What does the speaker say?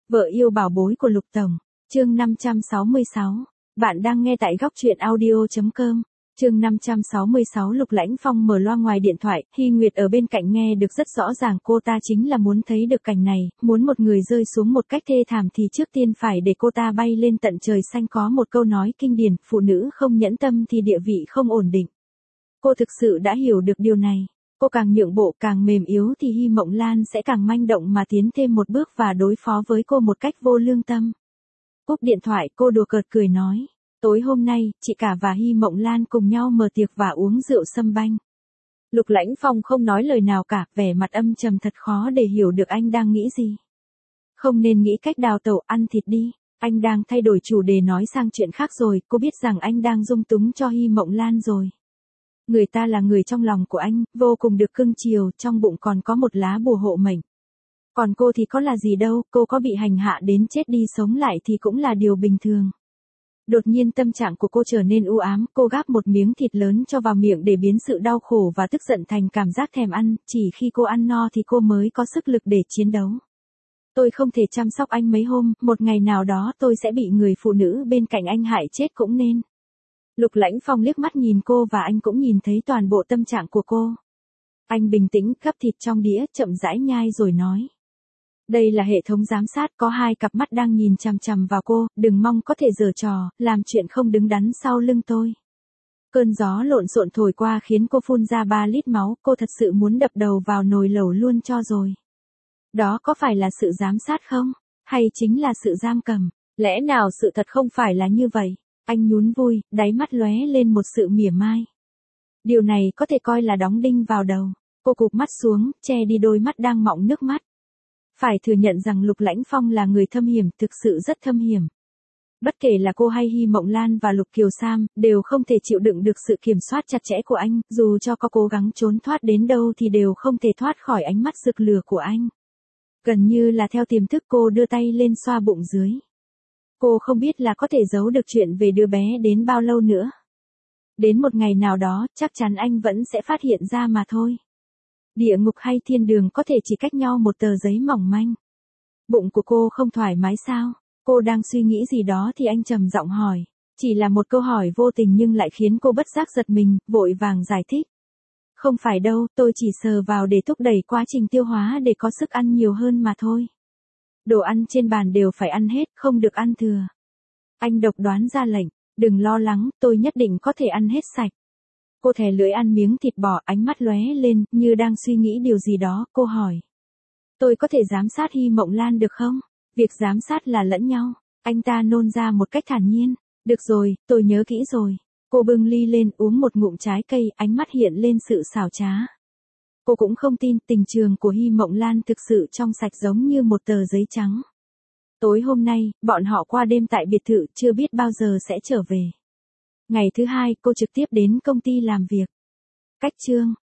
Vợ yêu bảo bối của Lục Tổng, chương 566. Bạn đang nghe tại góc truyện audio.com. Chương 566. Lục Lãnh Phong mở loa ngoài điện thoại, Hy Nguyệt ở bên cạnh nghe được rất rõ ràng, cô ta chính là muốn thấy được cảnh này, muốn một người rơi xuống một cách thê thảm thì trước tiên phải để cô ta bay lên tận trời xanh. Có một câu nói kinh điển, phụ nữ không nhẫn tâm thì địa vị không ổn định. Cô thực sự đã hiểu được điều này. Cô càng nhượng bộ, càng mềm yếu thì Hy Mộng Lan sẽ càng manh động mà tiến thêm một bước và đối phó với cô một cách vô lương tâm. Cúp điện thoại, cô đùa cợt cười nói, tối hôm nay, chị cả và Hy Mộng Lan cùng nhau mở tiệc và uống rượu sâm banh. Lục Lãnh Phong không nói lời nào cả, vẻ mặt âm trầm thật khó để hiểu được anh đang nghĩ gì. Không nên nghĩ cách đào tẩu, ăn thịt đi. Anh đang thay đổi chủ đề nói sang chuyện khác rồi, cô biết rằng anh đang dung túng cho Hy Mộng Lan rồi. Người ta là người trong lòng của anh, vô cùng được cưng chiều, trong bụng còn có một lá bùa hộ mệnh. Còn cô thì có là gì đâu, cô có bị hành hạ đến chết đi sống lại thì cũng là điều bình thường. Đột nhiên tâm trạng của cô trở nên u ám, cô gắp một miếng thịt lớn cho vào miệng để biến sự đau khổ và tức giận thành cảm giác thèm ăn, chỉ khi cô ăn no thì cô mới có sức lực để chiến đấu. Tôi không thể chăm sóc anh mấy hôm, một ngày nào đó tôi sẽ bị người phụ nữ bên cạnh anh hại chết cũng nên. Lục Lãnh Phong liếc mắt nhìn cô và anh cũng nhìn thấy toàn bộ tâm trạng của cô. Anh bình tĩnh gắp thịt trong đĩa, chậm rãi nhai rồi nói. Đây là hệ thống giám sát, có hai cặp mắt đang nhìn chằm chằm vào cô, đừng mong có thể giở trò, làm chuyện không đứng đắn sau lưng tôi. Cơn gió lộn xộn thổi qua khiến cô phun ra 3 lít máu, cô thật sự muốn đập đầu vào nồi lẩu luôn cho rồi. Đó có phải là sự giám sát không? Hay chính là sự giam cầm? Lẽ nào sự thật không phải là như vậy? Anh nhún vui, đáy mắt lóe lên một sự mỉa mai. Điều này có thể coi là đóng đinh vào đầu. Cô cụp mắt xuống, che đi đôi mắt đang mọng nước mắt. Phải thừa nhận rằng Lục Lãnh Phong là người thâm hiểm, thực sự rất thâm hiểm. Bất kể là cô hay Hy Mộng Lan và Lục Kiều Sam, đều không thể chịu đựng được sự kiểm soát chặt chẽ của anh, dù cho có cố gắng trốn thoát đến đâu thì đều không thể thoát khỏi ánh mắt rực lửa của anh. Gần như là theo tiềm thức cô đưa tay lên xoa bụng dưới. Cô không biết là có thể giấu được chuyện về đứa bé đến bao lâu nữa. Đến một ngày nào đó, chắc chắn anh vẫn sẽ phát hiện ra mà thôi. Địa ngục hay thiên đường có thể chỉ cách nhau một tờ giấy mỏng manh. Bụng của cô không thoải mái sao? Cô đang suy nghĩ gì đó thì anh trầm giọng hỏi. Chỉ là một câu hỏi vô tình nhưng lại khiến cô bất giác giật mình, vội vàng giải thích. Không phải đâu, tôi chỉ sờ vào để thúc đẩy quá trình tiêu hóa để có sức ăn nhiều hơn mà thôi. Đồ ăn trên bàn đều phải ăn hết, không được ăn thừa. Anh độc đoán ra lệnh, đừng lo lắng, tôi nhất định có thể ăn hết sạch. Cô thè lưỡi ăn miếng thịt bò, ánh mắt lóe lên, như đang suy nghĩ điều gì đó, cô hỏi. Tôi có thể giám sát Hy Mộng Lan được không? Việc giám sát là lẫn nhau. Anh ta nôn ra một cách thản nhiên. Được rồi, tôi nhớ kỹ rồi. Cô bưng ly lên uống một ngụm trái cây, ánh mắt hiện lên sự xảo trá. Cô cũng không tin tình trường của Hy Mộng Lan thực sự trong sạch giống như một tờ giấy trắng. Tối hôm nay, bọn họ qua đêm tại biệt thự, chưa biết bao giờ sẽ trở về. Ngày thứ hai, cô trực tiếp đến công ty làm việc. Cách chương